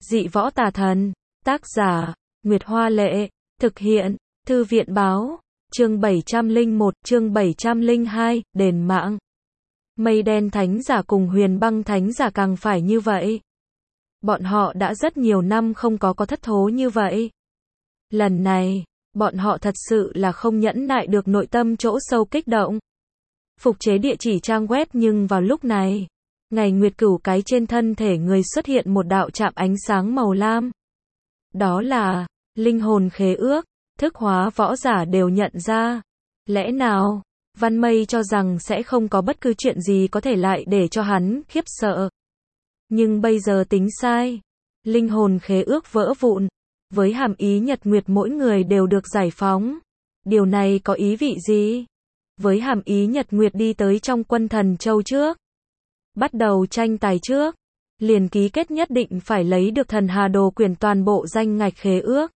Dị võ tà thần. Tác giả, Nguyệt Hoa Lệ. Thực hiện, Thư viện Báo. Chương 701, chương 702, đền mạng. Mây đen thánh giả cùng huyền băng thánh giả càng phải như vậy. Bọn họ đã rất nhiều năm không có thất thố như vậy. Lần này, bọn họ thật sự là không nhẫn nại được nội tâm chỗ sâu kích động. Phục chế địa chỉ trang web nhưng vào lúc này, ngày nguyệt cửu cái trên thân thể người xuất hiện một đạo chạm ánh sáng màu lam. Đó là linh hồn khế ước, thức hóa võ giả đều nhận ra. Lẽ nào, Văn Mây cho rằng sẽ không có bất cứ chuyện gì có thể lại để cho hắn khiếp sợ. Nhưng bây giờ tính sai. Linh hồn khế ước vỡ vụn, với hàm ý nhật nguyệt mỗi người đều được giải phóng. Điều này có ý vị gì? Với hàm ý nhật nguyệt đi tới trong quân thần châu trước. Bắt đầu tranh tài trước. Liền ký kết nhất định phải lấy được thần hà đồ quyển toàn bộ danh ngạch khế ước.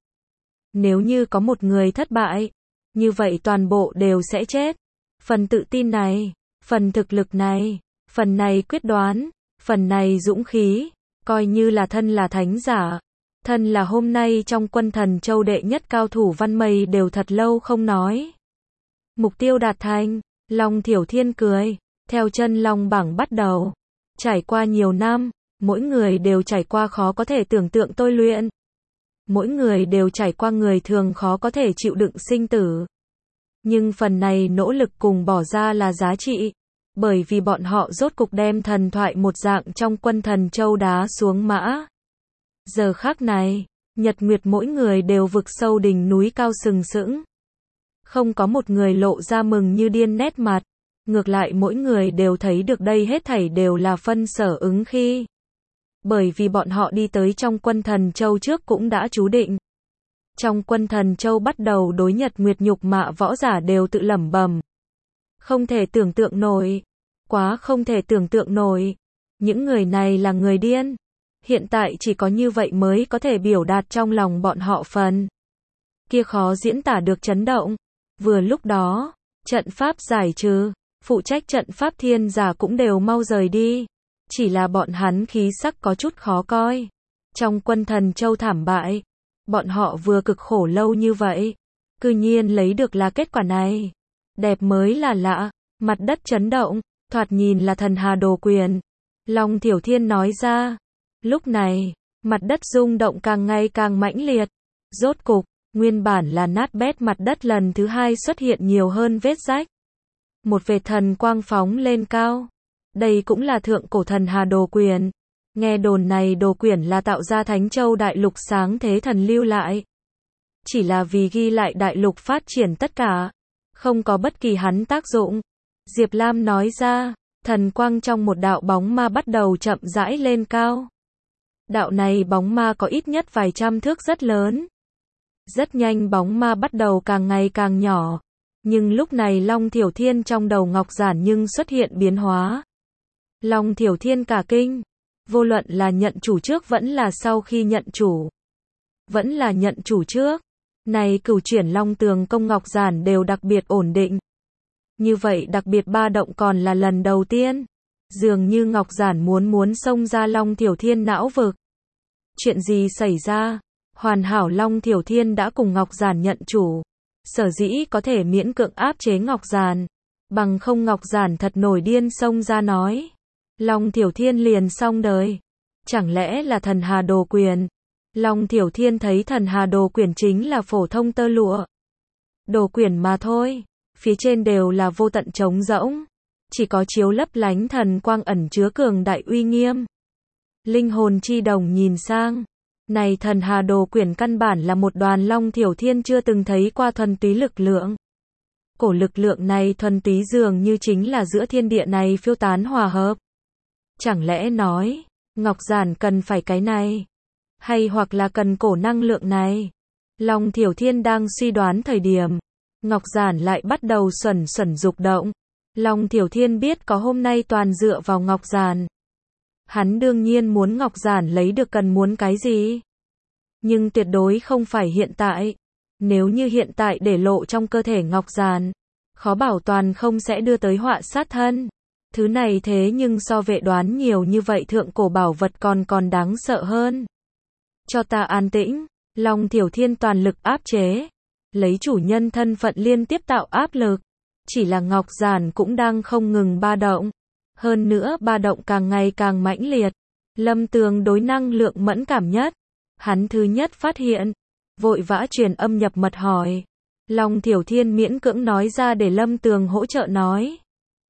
Nếu như có một người thất bại, như vậy toàn bộ đều sẽ chết. Phần tự tin này, phần thực lực này, phần này quyết đoán, phần này dũng khí, coi như là thân là thánh giả. Thân là hôm nay trong quân thần châu đệ nhất cao thủ Văn Mây đều thật lâu không nói. Mục tiêu đạt thành, Long Thiểu Thiên cười, theo chân Long bảng bắt đầu. Trải qua nhiều năm, mỗi người đều trải qua khó có thể tưởng tượng tôi luyện. Mỗi người đều trải qua người thường khó có thể chịu đựng sinh tử. Nhưng phần này nỗ lực cùng bỏ ra là giá trị. Bởi vì bọn họ rốt cục đem thần thoại một dạng trong quân thần châu đá xuống mã. Giờ khắc này, nhật nguyệt mỗi người đều vực sâu đỉnh núi cao sừng sững. Không có một người lộ ra mừng như điên nét mặt. Ngược lại mỗi người đều thấy được đây hết thảy đều là phân sở ứng khi. Bởi vì bọn họ đi tới trong quân thần châu trước cũng đã chú định. Trong quân thần châu bắt đầu đối nhật nguyệt nhục mạ võ giả đều tự lẩm bẩm. Không thể tưởng tượng nổi. Quá không thể tưởng tượng nổi. Những người này là người điên. Hiện tại chỉ có như vậy mới có thể biểu đạt trong lòng bọn họ phần kia khó diễn tả được chấn động. Vừa lúc đó, trận pháp giải trừ, phụ trách trận pháp thiên giả cũng đều mau rời đi. Chỉ là bọn hắn khí sắc có chút khó coi. Trong quân thần châu thảm bại, bọn họ vừa cực khổ lâu như vậy, cư nhiên lấy được là kết quả này. Đẹp mới là lạ, mặt đất chấn động, thoạt nhìn là thần hà đồ quyền. Long Thiểu Thiên nói ra. Lúc này, mặt đất rung động càng ngày càng mãnh liệt. Rốt cục, nguyên bản là nát bét mặt đất lần thứ hai xuất hiện nhiều hơn vết rách. Một vệt thần quang phóng lên cao. Đây cũng là thượng cổ thần hà đồ quyền. Nghe đồn này đồ quyển là tạo ra Thánh Châu Đại Lục sáng thế thần lưu lại. Chỉ là vì ghi lại đại lục phát triển tất cả. Không có bất kỳ hắn tác dụng. Diệp Lam nói ra, thần quang trong một đạo bóng ma bắt đầu chậm rãi lên cao. Đạo này bóng ma có ít nhất vài trăm thước rất lớn. Rất nhanh bóng ma bắt đầu càng ngày càng nhỏ. Nhưng lúc này Long Thiểu Thiên trong đầu ngọc giản nhưng xuất hiện biến hóa. Long Thiểu Thiên cả kinh. Vô luận là nhận chủ trước vẫn là sau khi nhận chủ. Vẫn là nhận chủ trước. Này cửu chuyển Long Tường công ngọc giản đều đặc biệt ổn định. Như vậy đặc biệt ba động còn là lần đầu tiên. Dường như ngọc giản muốn xông ra Long Thiểu Thiên não vực. Chuyện gì xảy ra? Hoàn hảo Long Thiểu Thiên đã cùng ngọc giản nhận chủ. Sở dĩ có thể miễn cưỡng áp chế ngọc giản. Bằng không ngọc giản thật nổi điên xông ra nói. Long Thiểu Thiên liền xong đời. Chẳng lẽ là thần hà đồ quyền? Long Thiểu Thiên thấy thần hà đồ quyển chính là phổ thông tơ lụa. Đồ quyển mà thôi. Phía trên đều là vô tận trống rỗng. Chỉ có chiếu lấp lánh thần quang ẩn chứa cường đại uy nghiêm. Linh hồn chi đồng nhìn sang. Này thần hà đồ quyển căn bản là một đoàn Long Thiểu Thiên chưa từng thấy qua thuần túy lực lượng. Cổ lực lượng này thuần túy dường như chính là giữa thiên địa này phiêu tán hòa hợp. Chẳng lẽ nói, ngọc giản cần phải cái này? Hay hoặc là cần cổ năng lượng này? Long Thiểu Thiên đang suy đoán thời điểm. Ngọc giản lại bắt đầu xuẩn dục động. Long Thiểu Thiên biết có hôm nay toàn dựa vào ngọc giản. Hắn đương nhiên muốn ngọc giản lấy được cần muốn cái gì. Nhưng tuyệt đối không phải hiện tại. Nếu như hiện tại để lộ trong cơ thể ngọc giản, khó bảo toàn không sẽ đưa tới họa sát thân. Thứ này thế nhưng so vệ đoán nhiều như vậy thượng cổ bảo vật còn đáng sợ hơn. Cho ta an tĩnh. Long Thiểu Thiên toàn lực áp chế. Lấy chủ nhân thân phận liên tiếp tạo áp lực. Chỉ là ngọc giản cũng đang không ngừng ba động. Hơn nữa ba động càng ngày càng mãnh liệt. Lâm Tường đối năng lượng mẫn cảm nhất. Hắn thứ nhất phát hiện. Vội vã truyền âm nhập mật hỏi. Long Thiểu Thiên miễn cưỡng nói ra để Lâm Tường hỗ trợ nói.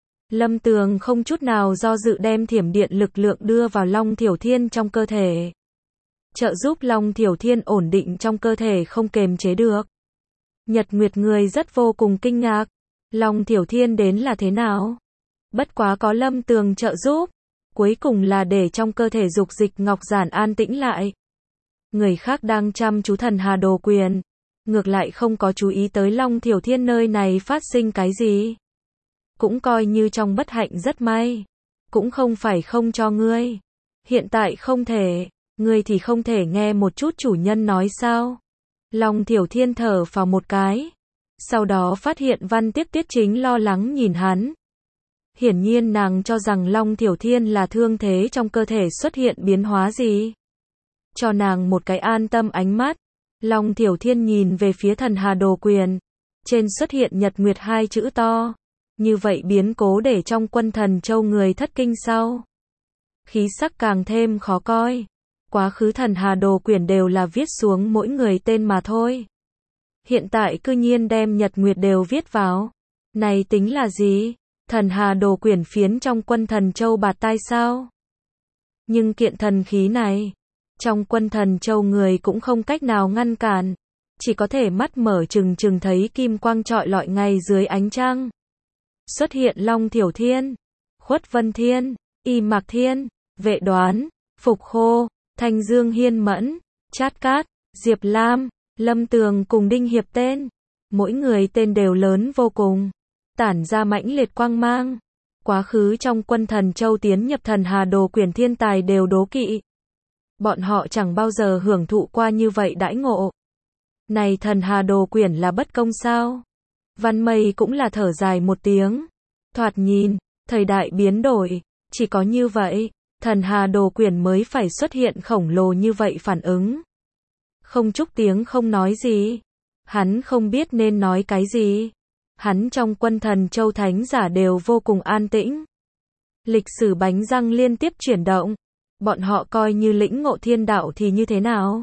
Lâm Tường không chút nào do dự đem thiểm điện lực lượng đưa vào Long Thiểu Thiên trong cơ thể. Trợ giúp Long Thiểu Thiên ổn định trong cơ thể không kềm chế được. Nhật Nguyệt người rất vô cùng kinh ngạc. Long Thiểu Thiên đến là thế nào? Bất quá có Lâm Tường trợ giúp. Cuối cùng là để trong cơ thể dục dịch ngọc giản an tĩnh lại. Người khác đang chăm chú thần hà đồ quyền. Ngược lại không có chú ý tới Long Thiểu Thiên nơi này phát sinh cái gì. Cũng coi như trong bất hạnh rất may. Cũng không phải không cho ngươi. Hiện tại không thể. Ngươi thì không thể nghe một chút chủ nhân nói sao? Long Thiểu Thiên thở vào một cái. Sau đó phát hiện Văn Tiếc Tiết chính lo lắng nhìn hắn. Hiển nhiên nàng cho rằng Long Thiểu Thiên là thương thế trong cơ thể xuất hiện biến hóa gì. Cho nàng một cái an tâm ánh mắt. Long Thiểu Thiên nhìn về phía thần hà đồ quyền. Trên xuất hiện Nhật Nguyệt hai chữ to. Như vậy biến cố để trong quân thần châu người thất kinh sau. Khí sắc càng thêm khó coi. Quá khứ thần hà đồ quyển đều là viết xuống mỗi người tên mà thôi. Hiện tại cư nhiên đem Nhật Nguyệt đều viết vào. Này tính là gì? Thần hà đồ quyển phiến trong quân thần châu bạt tai sao? Nhưng kiện thần khí này, trong quân thần châu người cũng không cách nào ngăn cản. Chỉ có thể mắt mở trừng trừng thấy kim quang trọi lọi ngay dưới ánh trăng. Xuất hiện Long Thiểu Thiên, Khuất Vân Thiên, Y Mạc Thiên, Vệ Đoán, Phục Khô, Thanh Dương Hiên Mẫn, Chát Cát, Diệp Lam, Lâm Tường cùng Đinh Hiệp tên. Mỗi người tên đều lớn vô cùng, tản ra mãnh liệt quang mang. Quá khứ trong quân thần châu tiến nhập thần hà đồ quyển thiên tài đều đố kỵ. Bọn họ chẳng bao giờ hưởng thụ qua như vậy đãi ngộ. Này thần hà đồ quyển là bất công sao? Văn Mây cũng là thở dài một tiếng. Thoạt nhìn, thời đại biến đổi, chỉ có như vậy, thần hà đồ quyển mới phải xuất hiện khổng lồ như vậy phản ứng. Không Trúc tiếng không nói gì. Hắn không biết nên nói cái gì. Hắn trong quân thần châu thánh giả đều vô cùng an tĩnh. Lịch sử bánh răng liên tiếp chuyển động. Bọn họ coi như lĩnh ngộ thiên đạo thì như thế nào?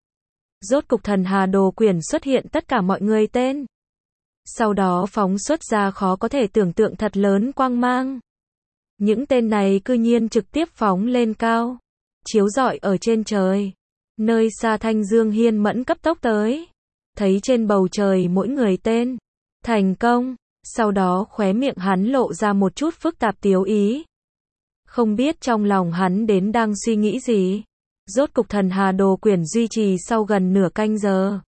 Rốt cục thần hà đồ quyển xuất hiện tất cả mọi người tên. Sau đó phóng xuất ra khó có thể tưởng tượng thật lớn quang mang. Những tên này cư nhiên trực tiếp phóng lên cao, chiếu rọi ở trên trời. Nơi xa Thanh Dương Hiên Mẫn cấp tốc tới, thấy trên bầu trời mỗi người tên. Thành công, sau đó khóe miệng hắn lộ ra một chút phức tạp tiếu ý. Không biết trong lòng hắn đến đang suy nghĩ gì. Rốt cục thần hà đồ quyển duy trì sau gần nửa canh giờ.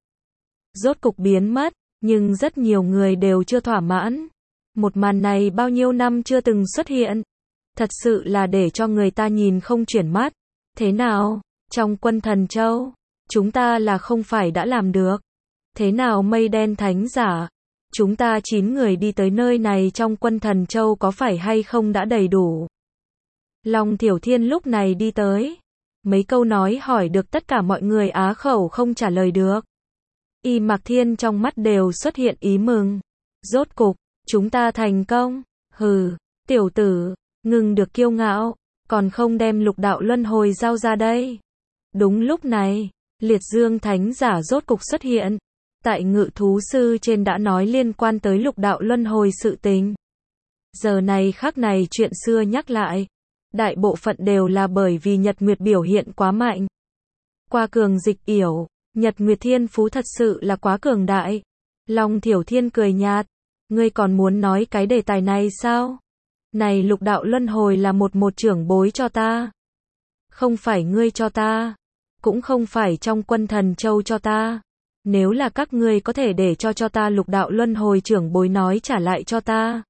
Rốt cục biến mất, nhưng rất nhiều người đều chưa thỏa mãn. Một màn này bao nhiêu năm chưa từng xuất hiện. Thật sự là để cho người ta nhìn không chuyển mắt. Thế nào, trong quân thần châu, chúng ta là không phải đã làm được. Thế nào mây đen thánh giả, chúng ta 9 người đi tới nơi này trong quân thần châu có phải hay không đã đầy đủ. Long Thiểu Thiên lúc này đi tới. Mấy câu nói hỏi được tất cả mọi người á khẩu không trả lời được. Y Mạc Thiên trong mắt đều xuất hiện ý mừng. Rốt cục, chúng ta thành công. Hừ, tiểu tử, ngừng được kiêu ngạo, còn không đem lục đạo luân hồi giao ra đây. Đúng lúc này, Liệt Dương Thánh giả rốt cục xuất hiện. Tại Ngự Thú Sư trên đã nói liên quan tới lục đạo luân hồi sự tình. Giờ này khắc này chuyện xưa nhắc lại. Đại bộ phận đều là bởi vì Nhật Nguyệt biểu hiện quá mạnh. Qua cường dịch yểu, Nhật Nguyệt thiên phú thật sự là quá cường đại. Long Thiểu Thiên cười nhạt. Ngươi còn muốn nói cái đề tài này sao? Này lục đạo luân hồi là một trưởng bối cho ta. Không phải ngươi cho ta. Cũng không phải trong quân thần châu cho ta. Nếu là các ngươi có thể để cho ta lục đạo luân hồi trưởng bối nói trả lại cho ta.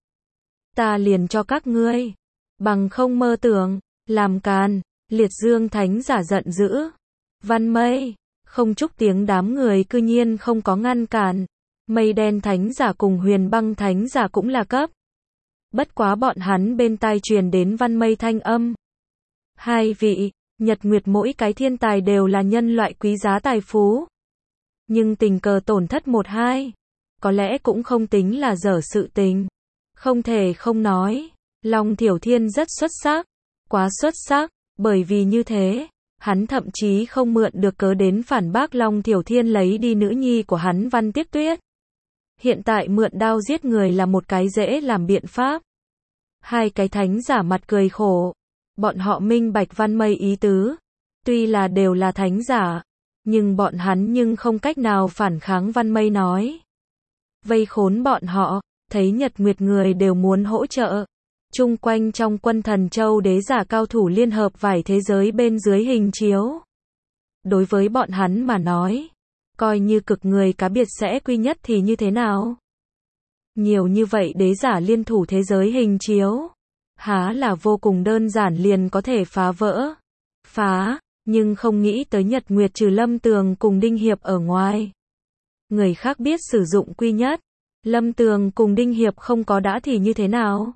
Ta liền cho các ngươi. Bằng không mơ tưởng, làm càn. Liệt Dương Thánh giả giận dữ. Văn Mây, Không Trúc tiếng đám người cư nhiên không có ngăn cản. Mây đen thánh giả cùng Huyền Băng thánh giả cũng là cấp. Bất quá bọn hắn bên tai truyền đến Văn Mây thanh âm. Hai vị, Nhật Nguyệt mỗi cái thiên tài đều là nhân loại quý giá tài phú. Nhưng tình cờ tổn thất một hai, có lẽ cũng không tính là dở sự tình. Không thể không nói, Long Thiểu Thiên rất xuất sắc, quá xuất sắc, bởi vì như thế, hắn thậm chí không mượn được cớ đến phản bác Long Thiểu Thiên lấy đi nữ nhi của hắn Văn Tiếc Tuyết. Hiện tại mượn đao giết người là một cái dễ làm biện pháp. Hai cái thánh giả mặt cười khổ, bọn họ minh bạch Văn Mây ý tứ, tuy là đều là thánh giả, nhưng bọn hắn nhưng không cách nào phản kháng Văn Mây nói. Vây khốn bọn họ, thấy Nhật Nguyệt người đều muốn hỗ trợ. Chung quanh trong quân Thần Châu đế giả cao thủ liên hợp vài thế giới bên dưới hình chiếu. Đối với bọn hắn mà nói, coi như cực người cá biệt sẽ quy nhất thì như thế nào? Nhiều như vậy đế giả liên thủ thế giới hình chiếu, há là vô cùng đơn giản liền có thể phá vỡ. Phá, nhưng không nghĩ tới Nhật Nguyệt trừ Lâm Tường cùng Đinh Hiệp ở ngoài. Người khác biết sử dụng quy nhất, Lâm Tường cùng Đinh Hiệp không có đã thì như thế nào?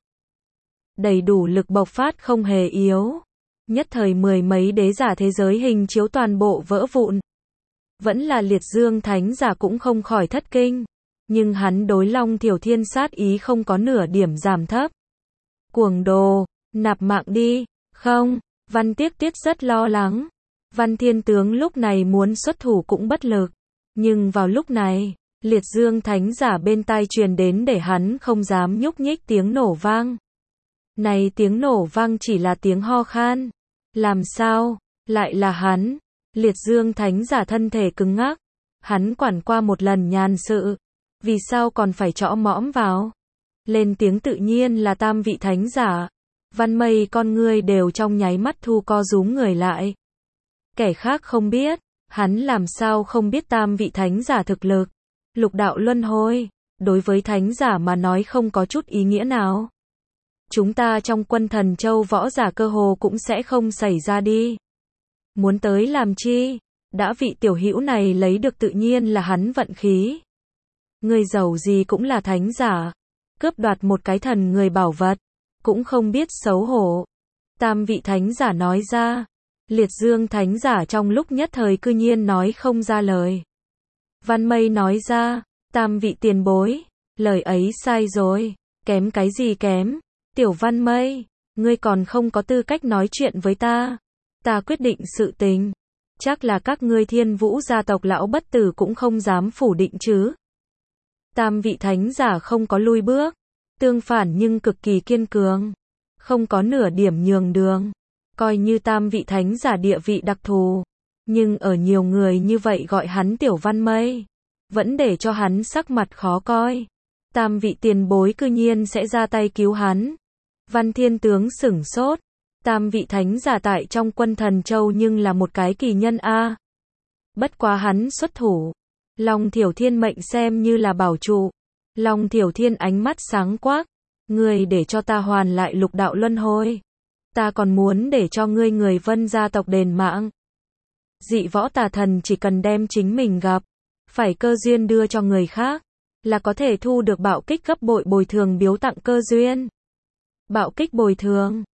Đầy đủ lực bộc phát không hề yếu. Nhất thời mười mấy đế giả thế giới hình chiếu toàn bộ vỡ vụn. Vẫn là Liệt Dương thánh giả cũng không khỏi thất kinh. Nhưng hắn đối Long Thiểu Thiên sát ý không có nửa điểm giảm thấp. Cuồng đồ, nạp mạng đi. Không, Văn Tiếc Tuyết rất lo lắng. Văn Thiên Tướng lúc này muốn xuất thủ cũng bất lực. Nhưng vào lúc này, Liệt Dương thánh giả bên tai truyền đến để hắn không dám nhúc nhích tiếng nổ vang. Này tiếng nổ vang chỉ là tiếng ho khan. Làm sao? Lại là hắn. Liệt Dương thánh giả thân thể cứng ngắc. Hắn quản qua một lần nhàn sự. Vì sao còn phải chõ mõm vào? Lên tiếng tự nhiên là tam vị thánh giả. Văn Mây con ngươi đều trong nháy mắt thu co rúm người lại. Kẻ khác không biết. Hắn làm sao không biết tam vị thánh giả thực lực. Lục đạo luân hồi. Đối với thánh giả mà nói không có chút ý nghĩa nào. Chúng ta trong quân Thần Châu võ giả cơ hồ cũng sẽ không xảy ra đi. Muốn tới làm chi? Đã vị tiểu hữu này lấy được tự nhiên là hắn vận khí. Người giàu gì cũng là thánh giả. Cướp đoạt một cái thần người bảo vật. Cũng không biết xấu hổ. Tam vị thánh giả nói ra. Liệt Dương thánh giả trong lúc nhất thời cư nhiên nói không ra lời. Văn Mây nói ra. Tam vị tiền bối. Lời ấy sai rồi. Kém cái gì kém? Tiểu Văn Mây, ngươi còn không có tư cách nói chuyện với ta. Ta quyết định sự tình. Chắc là các ngươi Thiên Vũ gia tộc lão bất tử cũng không dám phủ định chứ. Tam vị thánh giả không có lui bước. Tương phản nhưng cực kỳ kiên cường. Không có nửa điểm nhường đường. Coi như tam vị thánh giả địa vị đặc thù. Nhưng ở nhiều người như vậy gọi hắn Tiểu Văn Mây. Vẫn để cho hắn sắc mặt khó coi. Tam vị tiền bối cư nhiên sẽ ra tay cứu hắn. Văn Thiên Tướng sửng sốt. Tam vị thánh giả tại trong quân Thần Châu nhưng là một cái kỳ nhân a. Bất quá hắn xuất thủ. Long Thiểu Thiên mệnh xem như là bảo trụ. Long Thiểu Thiên ánh mắt sáng quắc. Ngươi để cho ta hoàn lại lục đạo luân hồi. Ta còn muốn để cho ngươi người Vân gia tộc đền mạng. Dị võ tà thần chỉ cần đem chính mình gặp. Phải cơ duyên đưa cho người khác. Là có thể thu được bạo kích gấp bội bồi thường biếu tặng cơ duyên. Bạo kích bồi thường.